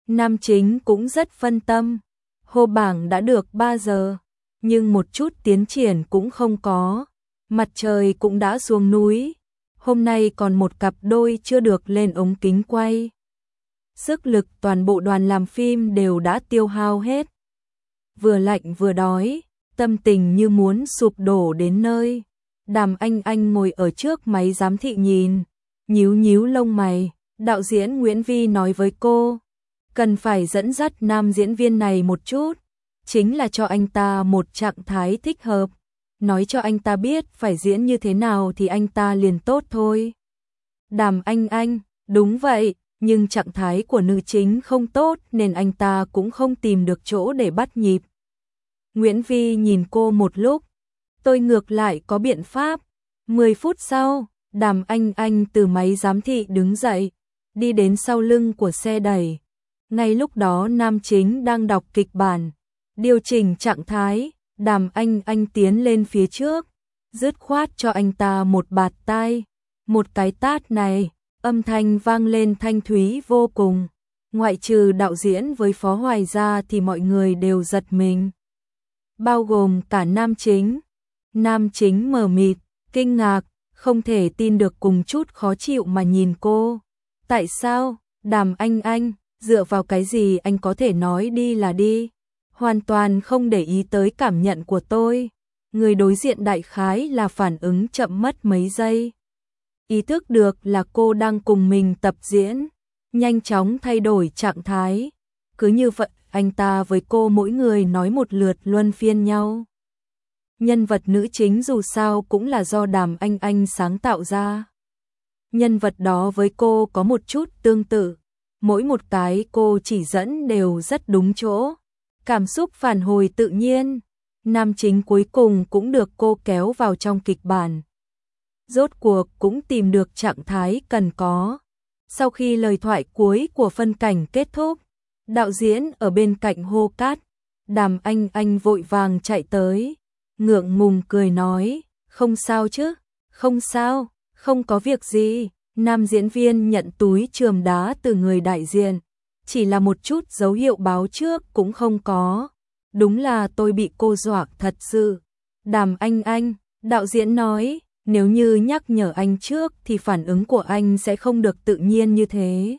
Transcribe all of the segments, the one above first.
Nam chính cũng rất phân tâm. Hô bảng đã được 3 giờ, nhưng một chút tiến triển cũng không có. Mặt trời cũng đã xuống núi. Hôm nay còn một cặp đôi chưa được lên ống kính quay. Sức lực toàn bộ đoàn làm phim đều đã tiêu hao hết. Vừa lạnh vừa đói, tâm tình như muốn sụp đổ đến nơi. Đàm Anh ngồi ở trước máy giám thị nhìn, nhíu nhíu lông mày. Đạo diễn Nguyễn Vi nói với cô, cần phải dẫn dắt nam diễn viên này một chút, chính là cho anh ta một trạng thái thích hợp, nói cho anh ta biết phải diễn như thế nào thì anh ta liền tốt thôi. Đàm Anh, đúng vậy, nhưng trạng thái của nữ chính không tốt nên anh ta cũng không tìm được chỗ để bắt nhịp. Nguyễn Vi nhìn cô một lúc, tôi ngược lại có biện pháp. 10 phút sau, Đàm Anh từ máy giám thị đứng dậy, đi đến sau lưng của xe đẩy. Ngay lúc đó nam chính đang đọc kịch bản, điều chỉnh trạng thái. Đàm Anh tiến lên phía trước, dứt khoát cho anh ta một bạt tai. Một cái tát này, âm thanh vang lên thanh thúy vô cùng. Ngoại trừ đạo diễn với Phó Hoài ra thì mọi người đều giật mình, bao gồm cả nam chính. Nam chính mờ mịt, kinh ngạc, không thể tin được cùng chút khó chịu mà nhìn cô. Tại sao? Đàm Anh, dựa vào cái gì anh có thể nói đi là đi? Hoàn toàn không để ý tới cảm nhận của tôi. Người đối diện đại khái là phản ứng chậm mất mấy giây. Ý thức được là cô đang cùng mình tập diễn, nhanh chóng thay đổi trạng thái. Cứ như vậy, anh ta với cô mỗi người nói một lượt luân phiên nhau. Nhân vật nữ chính dù sao cũng là do Đàm Anh sáng tạo ra. Nhân vật đó với cô có một chút tương tự, mỗi một cái cô chỉ dẫn đều rất đúng chỗ. Cảm xúc phản hồi tự nhiên, nam chính cuối cùng cũng được cô kéo vào trong kịch bản. Rốt cuộc cũng tìm được trạng thái cần có. Sau khi lời thoại cuối của phân cảnh kết thúc, đạo diễn ở bên cạnh hô cắt. Đàm Anh vội vàng chạy tới, ngượng ngùng cười nói, không sao chứ, không sao, không có việc gì. Nam diễn viên nhận túi chườm đá từ người đại diện, chỉ là một chút dấu hiệu báo trước cũng không có. Đúng là tôi bị cô dọa thật sự. Đàm Anh, đạo diễn nói, nếu như nhắc nhở anh trước thì phản ứng của anh sẽ không được tự nhiên như thế.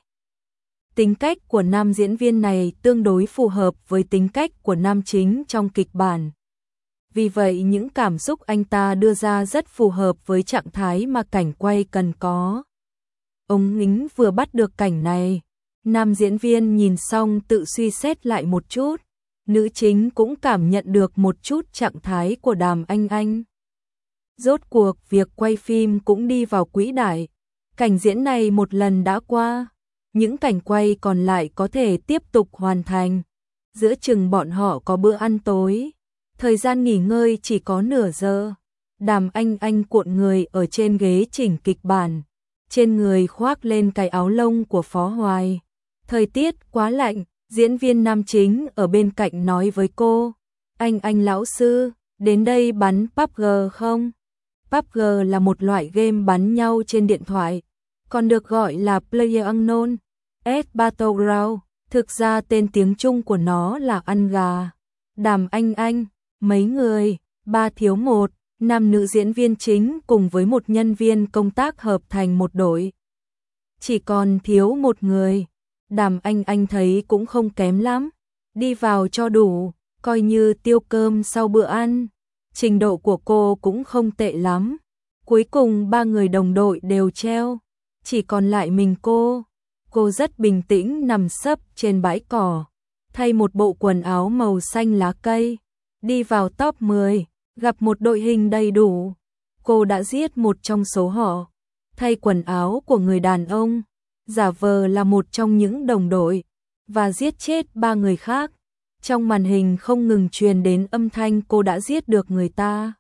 Tính cách của nam diễn viên này tương đối phù hợp với tính cách của nam chính trong kịch bản. Vì vậy những cảm xúc anh ta đưa ra rất phù hợp với trạng thái mà cảnh quay cần có. Ông Ngính vừa bắt được cảnh này, nam diễn viên nhìn xong tự suy xét lại một chút, nữ chính cũng cảm nhận được một chút trạng thái của Đàm Anh. Rốt cuộc việc quay phim cũng đi vào quỹ đạo. Cảnh diễn này một lần đã qua, những cảnh quay còn lại có thể tiếp tục hoàn thành. Giữa chừng bọn họ có bữa ăn tối, thời gian nghỉ ngơi chỉ có nửa giờ. Đàm Anh cuộn người ở trên ghế chỉnh kịch bản, trên người khoác lên cái áo lông của Phó Hoài. Thời tiết quá lạnh, diễn viên nam chính ở bên cạnh nói với cô, anh lão sư, đến đây bắn PUBG không? PUBG là một loại game bắn nhau trên điện thoại, còn được gọi là PlayerUnknown's Battleground, thực ra tên tiếng Trung của nó là ăn gà. Đàm Anh, mấy người, 3 thiếu 1, nam nữ diễn viên chính cùng với một nhân viên công tác hợp thành một đội. Chỉ còn thiếu một người. Đàm Anh thấy cũng không kém lắm, đi vào cho đủ, coi như tiêu cơm sau bữa ăn. Trình độ của cô cũng không tệ lắm. Cuối cùng 3 người đồng đội đều treo, chỉ còn lại mình cô. Cô rất bình tĩnh nằm sấp trên bãi cỏ, thay một bộ quần áo màu xanh lá cây, đi vào top 10, gặp một đội hình đầy đủ. Cô đã giết một trong số họ, thay quần áo của người đàn ông, giả vờ là một trong những đồng đội, và giết chết 3 người khác. Trong màn hình không ngừng truyền đến âm thanh cô đã giết được người ta.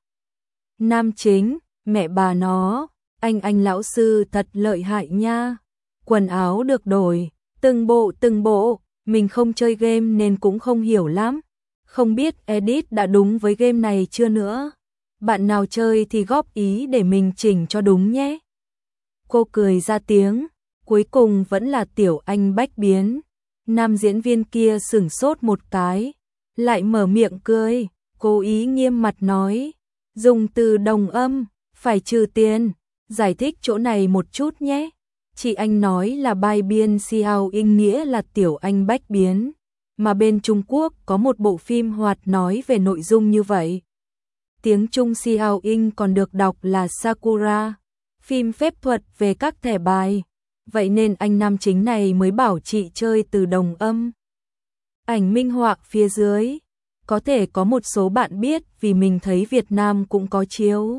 Nam chính, mẹ bà nó, anh lão sư thật lợi hại nha. Quần áo được đổi, từng bộ, mình không chơi game nên cũng không hiểu lắm. Không biết edit đã đúng với game này chưa nữa. Bạn nào chơi thì góp ý để mình chỉnh cho đúng nhé. Cô cười ra tiếng, cuối cùng vẫn là tiểu anh bách biến. Nam diễn viên kia sửng sốt một cái, lại mở miệng cười, cố ý nghiêm mặt nói, dùng từ đồng âm, phải trừ tiền, giải thích chỗ này một chút nhé. Chị anh nói là bai biên xiao in nghĩa là tiểu anh bách biến, mà bên Trung Quốc có một bộ phim hoạt nói về nội dung như vậy. Tiếng Trung xiao in còn được đọc là Sakura, phim phép thuật về các thẻ bài. Vậy nên anh nam chính này mới bảo chị chơi từ đồng âm. Ảnh minh họa phía dưới, có thể có một số bạn biết vì mình thấy Việt Nam cũng có chiếu.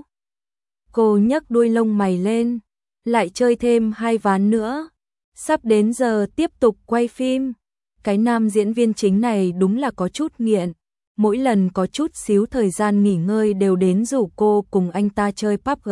Cô nhấc đuôi lông mày lên, lại chơi thêm 2 ván nữa. Sắp đến giờ tiếp tục quay phim. Cái nam diễn viên chính này đúng là có chút nghiện. Mỗi lần có chút xíu thời gian nghỉ ngơi đều đến rủ cô cùng anh ta chơi PUBG.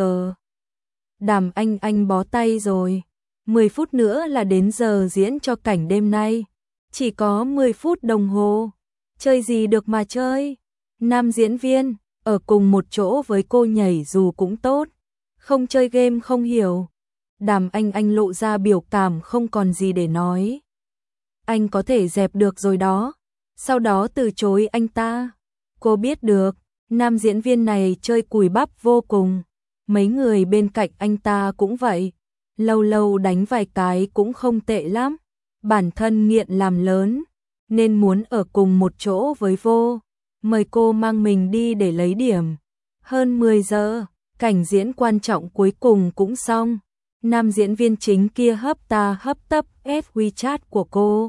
Đàm Anh bó tay rồi. 10 phút nữa là đến giờ diễn cho cảnh đêm nay. Chỉ có 10 phút đồng hồ. Chơi gì được mà chơi. Nam diễn viên, ở cùng một chỗ với cô nhảy dù cũng tốt. Không chơi game không hiểu. Đàm Anh lộ ra biểu cảm không còn gì để nói. Anh có thể dẹp được rồi đó. Sau đó từ chối anh ta. Cô biết được, nam diễn viên này chơi cùi bắp vô cùng. Mấy người bên cạnh anh ta cũng vậy. Lâu lâu đánh vài cái cũng không tệ lắm. Bản thân nghiện làm lớn, nên muốn ở cùng một chỗ với vô. Mời cô mang mình đi để lấy điểm. Hơn 10 giờ, cảnh diễn quan trọng cuối cùng cũng xong. Nam diễn viên chính kia hấp ta hấp tấp ép WeChat của cô.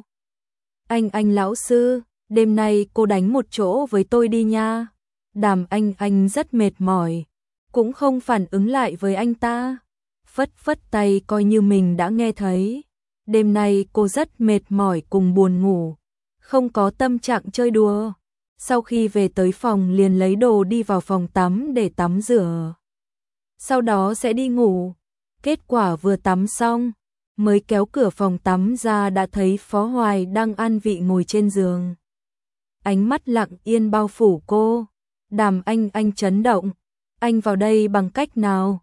Anh lão sư, đêm nay cô đánh một chỗ với tôi đi nha. Đàm Anh rất mệt mỏi, cũng không phản ứng lại với anh ta. Phất phất tay coi như mình đã nghe thấy. Đêm nay cô rất mệt mỏi cùng buồn ngủ, không có tâm trạng chơi đùa. Sau khi về tới phòng liền lấy đồ đi vào phòng tắm để tắm rửa. Sau đó sẽ đi ngủ. Kết quả vừa tắm xong, mới kéo cửa phòng tắm ra đã thấy Phó Hoài đang an vị ngồi trên giường. Ánh mắt lặng yên bao phủ cô. Đàm Anh chấn động. Anh vào đây bằng cách nào?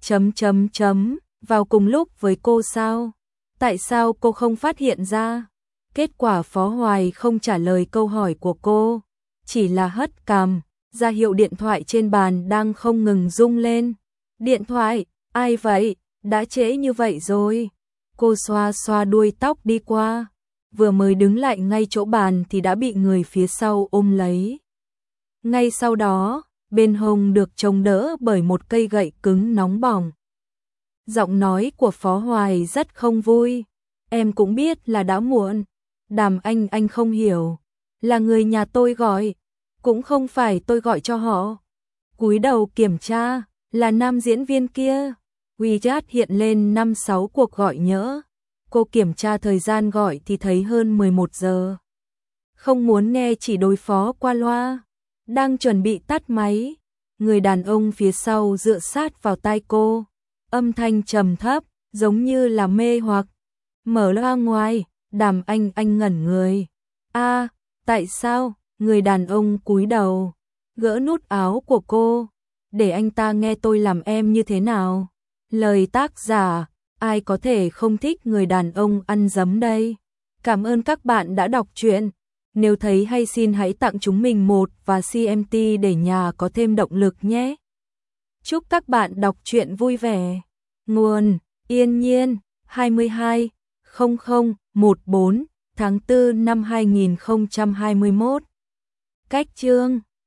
Vào cùng lúc với cô sao? Tại sao cô không phát hiện ra? Kết quả Phó Hoài không trả lời câu hỏi của cô, chỉ là hất cằm, ra hiệu điện thoại trên bàn đang không ngừng rung lên. Điện thoại, ai vậy? Đã trễ như vậy rồi. Cô xoa xoa đuôi tóc đi qua, vừa mới đứng lại ngay chỗ bàn thì đã bị người phía sau ôm lấy. Ngay sau đó, bên hông được chống đỡ bởi một cây gậy cứng nóng bỏng. Giọng nói của Phó Hoài rất không vui. Em cũng biết là đã muộn. Đàm Anh không hiểu. Là người nhà tôi gọi, cũng không phải tôi gọi cho họ. Cúi đầu kiểm tra, là nam diễn viên kia. WeChat hiện lên 5-6 cuộc gọi nhỡ. Cô kiểm tra thời gian gọi thì thấy hơn 11 giờ. Không muốn nghe chỉ đối phó qua loa. Đang chuẩn bị tắt máy, người đàn ông phía sau dựa sát vào tai cô. Âm thanh trầm thấp, giống như là mê hoặc. Mở loa ngoài, Đàm Anh ngẩn người. Tại sao? Người đàn ông cúi đầu, gỡ nút áo của cô. Để anh ta nghe tôi làm em như thế nào? Lời tác giả, ai có thể không thích người đàn ông ăn dấm đây? Cảm ơn các bạn đã đọc truyện. Nếu thấy hay xin hãy tặng chúng mình một và CMT để nhà có thêm động lực nhé. Chúc các bạn đọc truyện vui vẻ. Nguồn: Yên Nhiên, 22/00/14 tháng 4 năm 2021. Cách chương